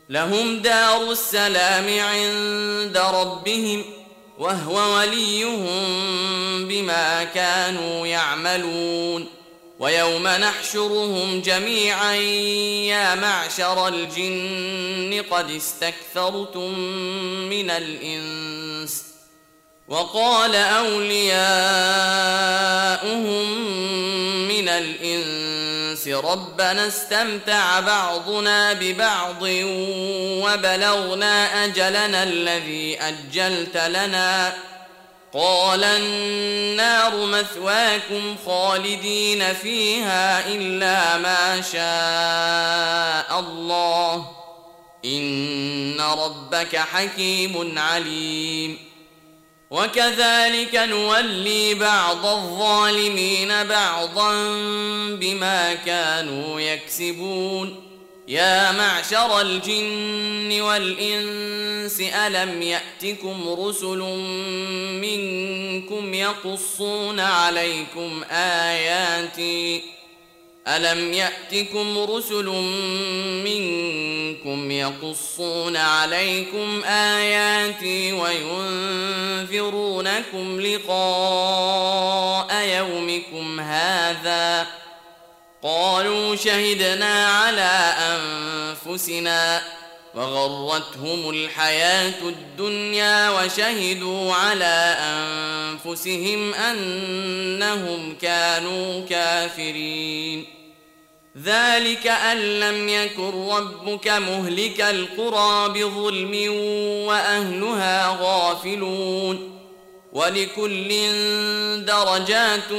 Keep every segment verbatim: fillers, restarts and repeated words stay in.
لهم دار السلام عند ربهم وهو وليهم بما كانوا يعملون. ويوم نحشرهم جميعا يا معشر الجن قد استكثرتم من الإنس وقال أولياؤهم من الإنس ربنا استمتع بعضنا ببعض وبلغنا أجلنا الذي أجلت لنا قال النار مثواكم خالدين فيها إلا ما شاء الله إن ربك حكيم عليم. وكذلك نولي بعض الظالمين بعضا بما كانوا يكسبون. يا معشر الجن والإنس ألم يأتكم رسل منكم يقصون عليكم آياتي ألم يأتكم رسل منكم يقصون عليكم آياتي وينذرونكم لقاء يومكم هذا قالوا شهدنا على أنفسنا وغرتهم الحياة الدنيا وشهدوا على أنفسهم أنهم كانوا كافرين. ذلك أن لم يكن ربك مهلك القرى بظلم وأهلها غافلون ولكل درجات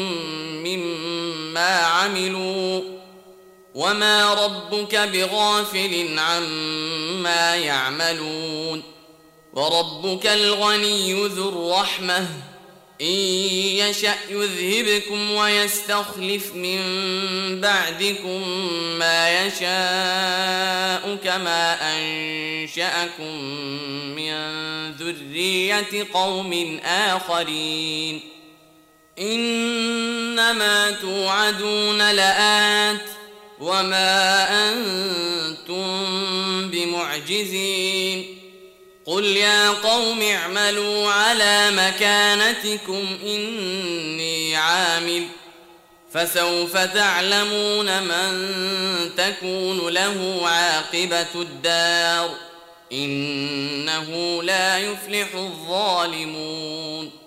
مما عملوا وما ربك بغافل عما يعملون. وربك الغني ذو الرحمة إن يشأ يذهبكم ويستخلف من بعدكم ما يشاء كما أنشأكم من ذرية قوم آخرين. إنما توعدون لآت وما أنتم بمعجزين. قل يا قوم اعملوا على مكانتكم إني عامل فسوف تعلمون من تكون له عاقبة الدار إنه لا يفلح الظالمون.